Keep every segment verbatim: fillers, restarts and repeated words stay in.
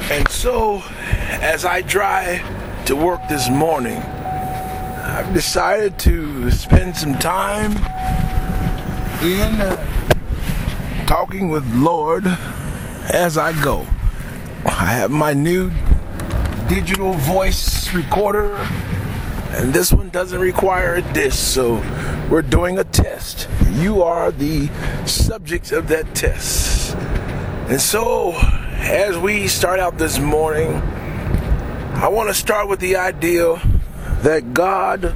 And so, as I drive to work this morning, I've decided to spend some time in uh, talking with Lord as I go. I have my new digital voice recorder, and this one doesn't require a disc, so we're doing a test. You are the subject of that test. And so, as we start out this morning, I want to start with the idea that God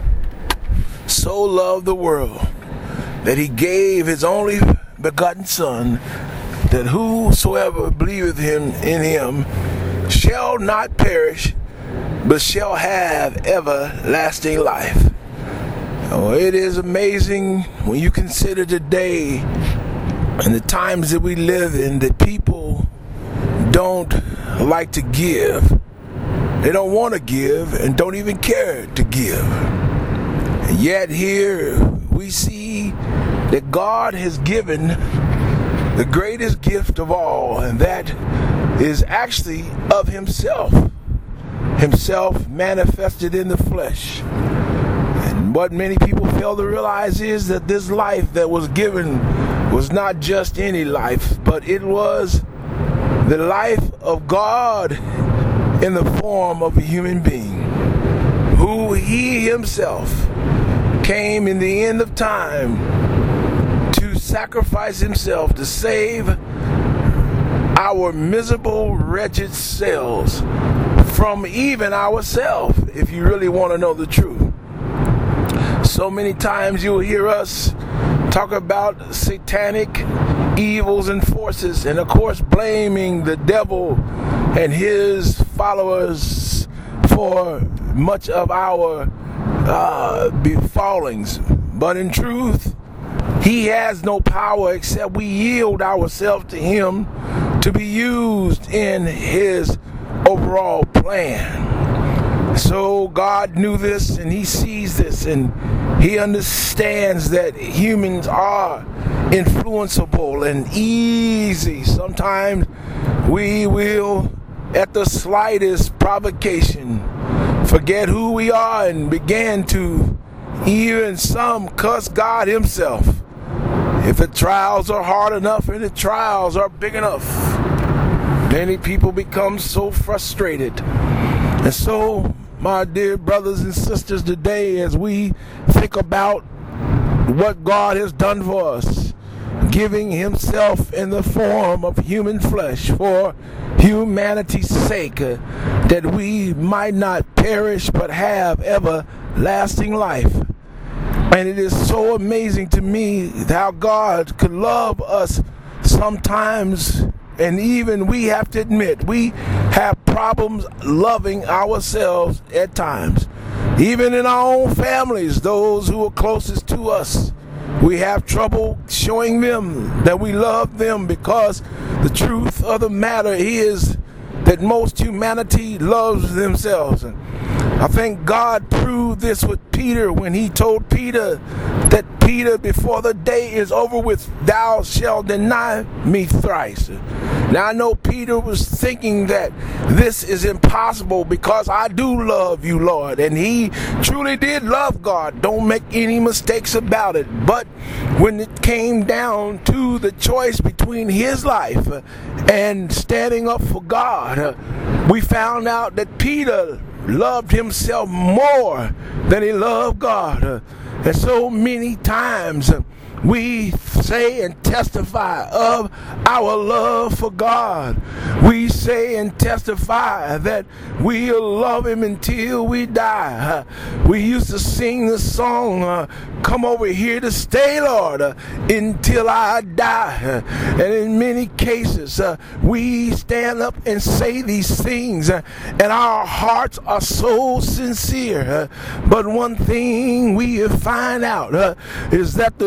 so loved the world that he gave his only begotten Son, that whosoever believeth him in him shall not perish, but shall have everlasting life. Oh, it is amazing when you consider today and the times that we live in that people don't like to give. They don't want to give and don't even care to give. And yet here we see that God has given the greatest gift of all, and that is actually of himself. Himself manifested in the flesh. And what many people fail to realize is that this life that was given was not just any life, but it was the life of God in the form of a human being, who he himself came in the end of time to sacrifice himself to save our miserable, wretched selves from even ourselves, if you really want to know the truth. So many times you'll hear us talk about satanic evils and forces, and of course blaming the devil and his followers for much of our uh, befallings. But in truth, he has no power except we yield ourselves to him to be used in his overall plan. So God knew this, and he sees this, and he understands that humans are influenceable and easy. Sometimes we will, at the slightest provocation, forget who we are and begin to even some cuss God himself. If the trials are hard enough and the trials are big enough, many people become so frustrated. And so, my dear brothers and sisters, today as we think about what God has done for us, giving himself in the form of human flesh for humanity's sake, uh, that we might not perish but have everlasting life. And it is so amazing to me how God could love us sometimes, and even we have to admit we have problems loving ourselves at times. Even in our own families, those who are closest to us, we have trouble showing them that we love them, because the truth of the matter is that most humanity loves themselves. And I think God proved this with Peter when he told Peter that, Peter, before the day is over with, thou shalt deny me thrice. Now I know Peter was thinking that this is impossible because I do love you, Lord. And he truly did love God. Don't make any mistakes about it. But when it came down to the choice between his life and standing up for God, we found out that Peter loved himself more than he loved God. And so many times we say and testify of our love for God. We say and testify that we'll love him until we die. We used to sing the song, uh, come over here to stay, Lord, uh, until I die. And in many cases, uh, we stand up and say these things, uh, and our hearts are so sincere. Uh, but one thing we find out uh, is that the Spirit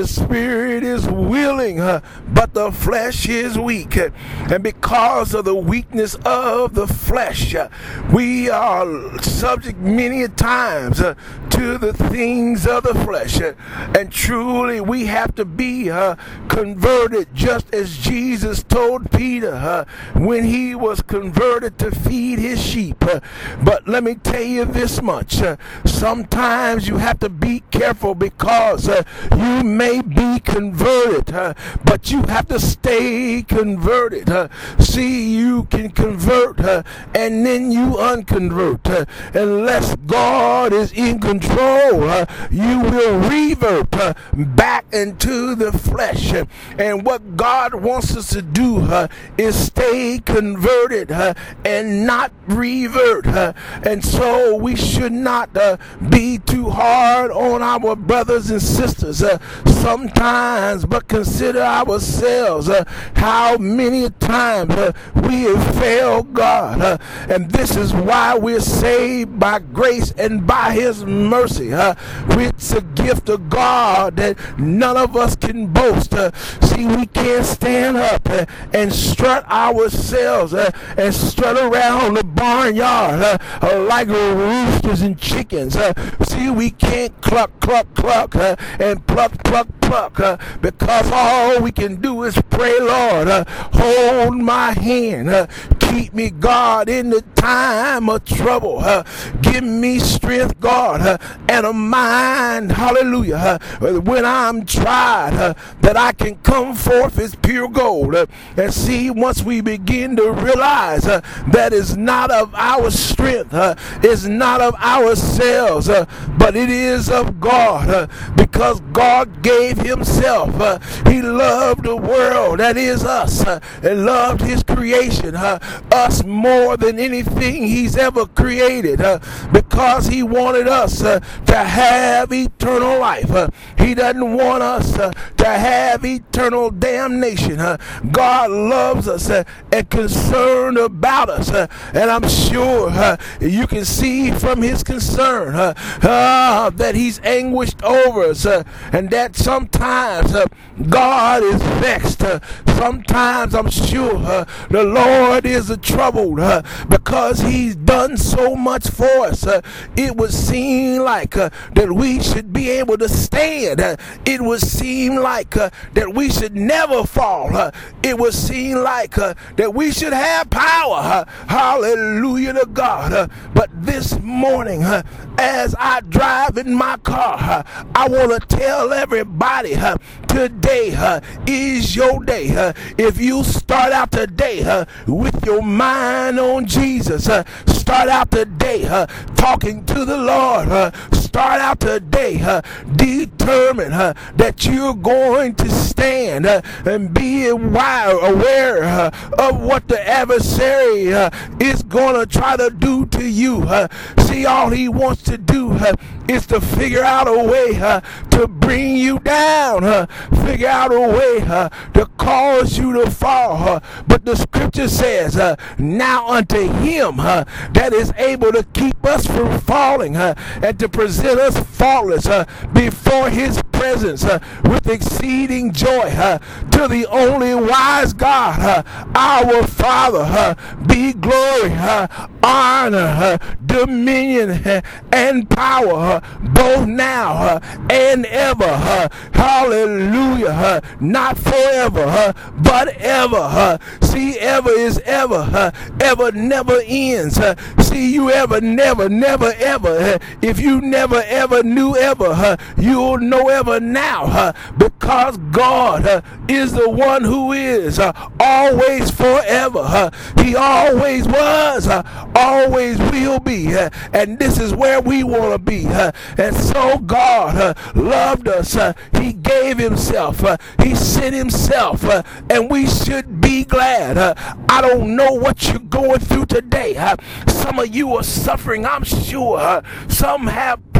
spirit is willing, uh, but the flesh is weak. And because of the weakness of the flesh, uh, we are subject many a times uh, to the things of the flesh. Uh, and truly we have to be uh, converted, just as Jesus told Peter uh, when he was converted to feed his sheep. Uh, but let me tell you this much. Uh, sometimes you have to be careful, because uh, you may be converted, uh, but you have to stay converted. Uh, see, you can convert uh, and then you unconvert. Uh, unless God is in control, uh, you will revert uh, back into the flesh. Uh, and what God wants us to do uh, is stay converted uh, and not revert. Uh, and so we should not uh, be too hard on our brothers and sisters uh, sometimes, but consider ourselves uh, how many times uh, we have failed God. Uh, and this is why we're saved by grace and by his mercy. Uh, it's a gift of God that none of us can boast. Uh, see, we can't stand up uh, and strut ourselves uh, and strut around the barnyard uh, uh, like roosters and chickens. Uh, see, we can't cluck, cluck, cluck uh, and pluck, pluck, pluck uh, because all we can do is pray, Lord, uh, hold my hand, uh, keep me, God, in the time of trouble, uh, give me strength, God, uh, and a mind, hallelujah, uh, when I'm tried, uh, that I can come forth as pure gold. Uh, and see, once we begin to realize uh, that is not of our strength, uh, it's not of ourselves, uh, but it is of God, uh, because God gave himself. Uh, he loved the world, that is us, uh, and loved his creation, uh, us more than anything he's ever created, uh, because he wanted us uh, to have eternal life. Uh, he doesn't want us uh, to have eternal damnation. Uh, God loves us uh, and concerned about us, uh, and I'm sure uh, you can see from his concern uh, uh, that he's anguished over us, uh, and that sometimes uh, God is vexed. Uh, sometimes I'm sure uh, the Lord is uh, troubled uh, because he's done so much for us. Uh, it would seem like uh, that we should be able to stand. Uh, it would seem like uh, that we should never fall. Uh, it would seem like uh, that we should have power. Uh, hallelujah to God. Uh, but this morning, uh, as I drive in my car, uh, I want to tell everybody uh, today uh, is your day. Uh, if you start out today uh, with your mind on Jesus, uh, start out today uh, talking to the Lord, uh, start out today uh, determined uh, that you're going to stand uh, and be aware, aware uh, of what the adversary uh, is going to try to do to you. Uh, see, all he wants to do uh, is to figure out a way uh, to bring you down, uh, figure out a way uh, to cause you to fall. Uh, but the scripture says, uh, now unto him uh, that is able to keep us from falling uh, and to present us faultless uh, before his presence uh, with exceeding joy, uh, to the only wise God, uh, our Father, uh, be glory, uh, honor, uh, dominion, uh, and power, uh, both now uh, and ever. Uh, hallelujah. Uh, not forever, uh, but ever. Uh, see, ever is ever. Uh, ever never ends. Uh, see, you ever, never, never, ever. Uh, if you never, ever knew ever, uh, you'll know ever now, uh, because God uh, is the one who is uh, always forever. Uh, he always was, uh, always will be, uh, and this is where we want to be. Uh, and so God uh, loved us. Uh, he gave himself. Uh, he sent himself, uh, and we should be glad. Uh, I don't know what you're going through today. Uh, some of you are suffering, I'm sure. Uh, some have problems.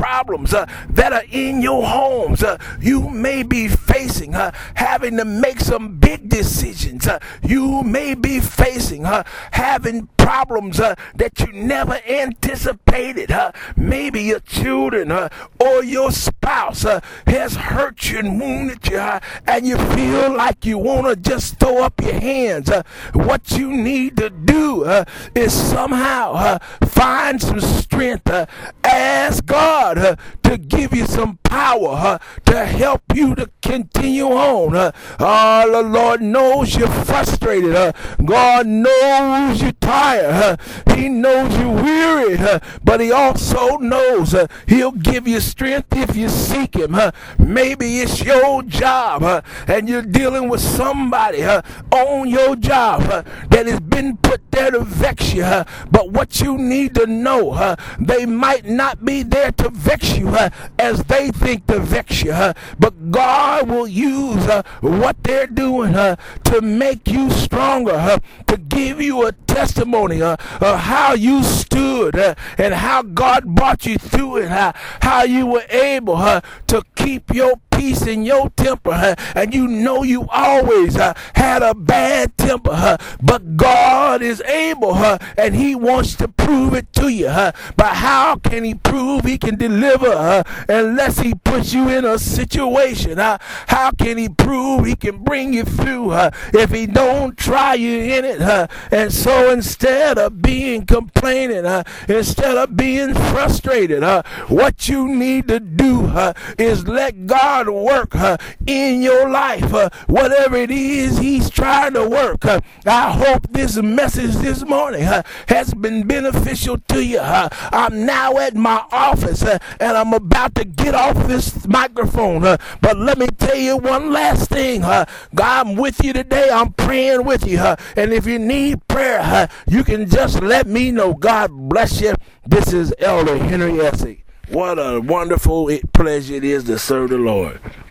problems uh, that are in your homes. Uh, you may be facing uh, having to make some big decisions. Uh, you may be facing uh, having problems uh, that you never anticipated. Uh, maybe your children uh, or your spouse uh, has hurt you and wounded you, uh, and you feel like you want to just throw up your hands. Uh, what you need to do uh, is somehow uh, find some strength. Uh, ask God uh, to give you some power uh, to help you to continue on. Uh, oh, the Lord knows you're frustrated. Uh, God knows you're tired. Uh, he knows you're weary, uh, but he also knows uh, he'll give you strength if you seek him. Uh, maybe it's your job uh, and you're dealing with somebody uh, on your job uh, that has been put there to vex you, uh, but what you need to know, uh, they might not be there to vex you uh, as they think to vex you, uh, but God will use uh, what they're doing uh, to make you stronger, uh, to give you a testimony uh, of how you stood uh, and how God brought you through it, uh, how you were able uh, to keep your peace in your temper, uh, and you know you always uh, had a bad temper, uh, but God is able uh, and he wants to prove it to you. Uh, but how can he prove he can deliver uh, unless he puts you in a situation? Uh, how can he prove he can bring you through uh, if he don't try you in it? Uh, and so instead of being complaining, uh, instead of being frustrated, uh, what you need to do uh, is let God work uh, in your life. Uh, whatever it is he's trying to work. Uh, I hope this message this morning uh, has been beneficial to you. Uh, I'm now at my office uh, and I'm about to get off this microphone. Uh, but let me tell you one last thing. Uh, God, I'm with you today. I'm praying with you. Uh, and if you need prayer, uh, you can just let me know. God bless you. This is Elder Henry Essig. What a wonderful pleasure it is to serve the Lord.